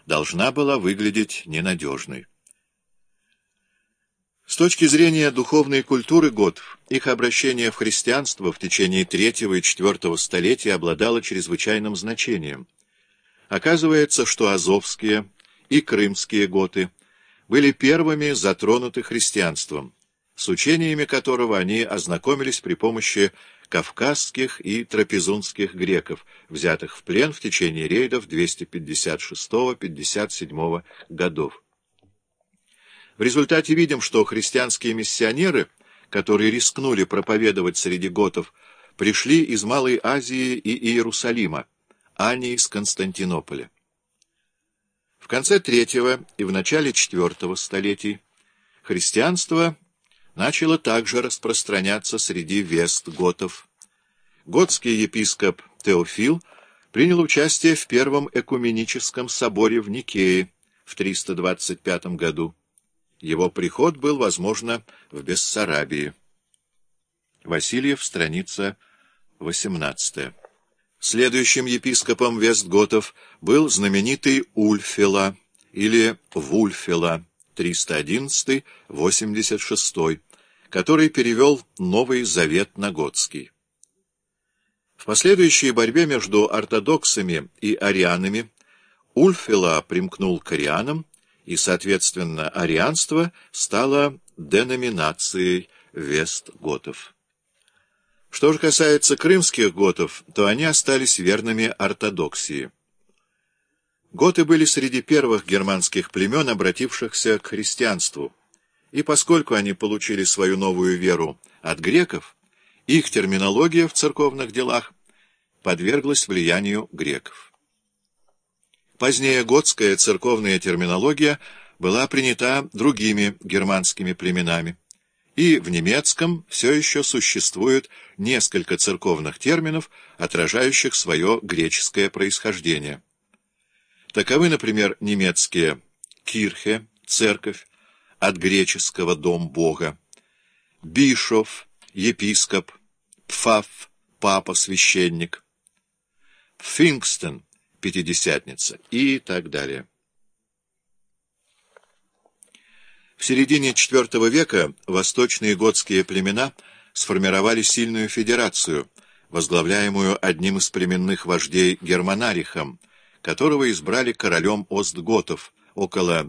должна была выглядеть ненадежной. С точки зрения духовной культуры готов, их обращение в христианство в течение III и IV столетий обладало чрезвычайным значением. Оказывается, что азовские и крымские готы были первыми затронуты христианством, с учениями которого они ознакомились при помощи кавказских и трапезунских греков, взятых в плен в течение рейдов 256-57 годов. В результате видим, что христианские миссионеры, которые рискнули проповедовать среди готов, пришли из Малой Азии и Иерусалима, а не из Константинополя. В конце III и в начале IV столетий христианство начало также распространяться среди вест-готов. Готский епископ Теофил принял участие в Первом экуменическом соборе в Никее в 325 году. Его приход был, возможно, в Бессарабии. Васильев, страница 18. Следующим епископом вестготов был знаменитый Ульфила или Вульфила 311-86, который перевел Новый Завет на готский. В последующей борьбе между ортодоксами и арианами Ульфила примкнул к арианам, и, соответственно, арианство стало деноминацией вестготов. Что же касается крымских готов, то они остались верными ортодоксии. Готы были среди первых германских племен, обратившихся к христианству, и поскольку они получили свою новую веру от греков, их терминология в церковных делах подверглась влиянию греков. Позднее готская церковная терминология была принята другими германскими племенами, и в немецком все еще существует несколько церковных терминов, отражающих свое греческое происхождение. Таковы, например, немецкие «кирхе» — «церковь», от греческого «дом Бога», «бишов» — «епископ», «пфаф» — «папа», «священник», «пфингстен» — «пятидесятница» и так далее. В середине IV века восточные готские племена сформировали сильную федерацию, возглавляемую одним из племенных вождей Германарихом, которого избрали королем остготов около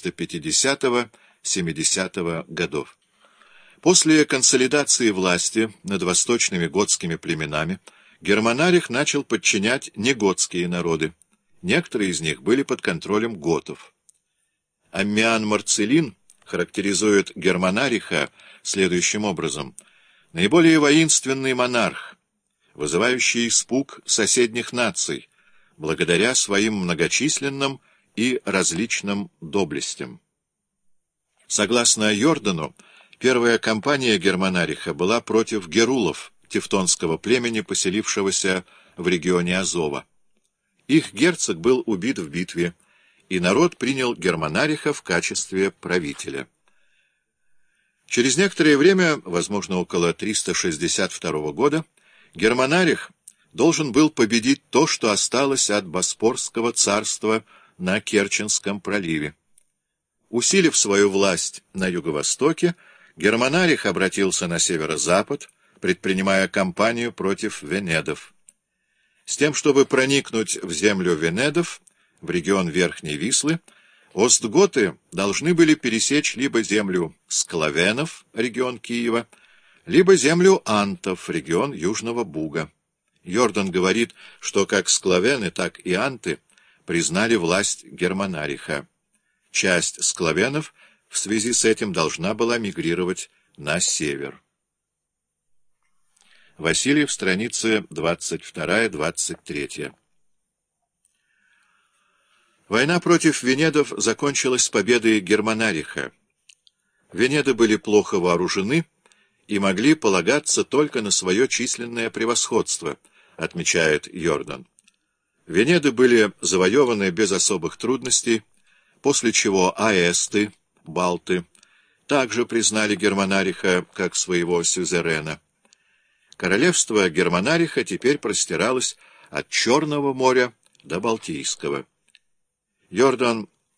350-70 годов. После консолидации власти над восточными готскими племенами Германарих начал подчинять неготские народы. Некоторые из них были под контролем готов. Аммиан Марцелин характеризует Германариха следующим образом: наиболее воинственный монарх, вызывающий испуг соседних наций, благодаря своим многочисленным и различным доблестям. Согласно Йордану, первая кампания Германариха была против герулов, тевтонского племени, поселившегося в регионе Азова. Их герцог был убит в битве, и народ принял Германариха в качестве правителя. Через некоторое время, возможно, около 362 года, Германарих должен был победить то, что осталось от Боспорского царства на Керченском проливе. Усилив свою власть на юго-востоке, Германарих обратился на северо-запад, предпринимая кампанию против венедов. С тем, чтобы проникнуть в землю венедов, в регион Верхней Вислы, остготы должны были пересечь либо землю склавенов, регион Киева, либо землю антов, регион Южного Буга. Йордан говорит, что как склавены, так и анты признали власть Германариха. Часть склавенов в связи с этим должна была мигрировать на север. Васильев, страницы 22-23. Война против венедов закончилась победой Германариха. Венеды были плохо вооружены и могли полагаться только на свое численное превосходство, отмечает Йордан. Венеды были завоеваны без особых трудностей, после чего аэсты, балты, также признали Германариха как своего сюзерена. Королевство Германариха теперь простиралось от Черного моря до Балтийского. Йордан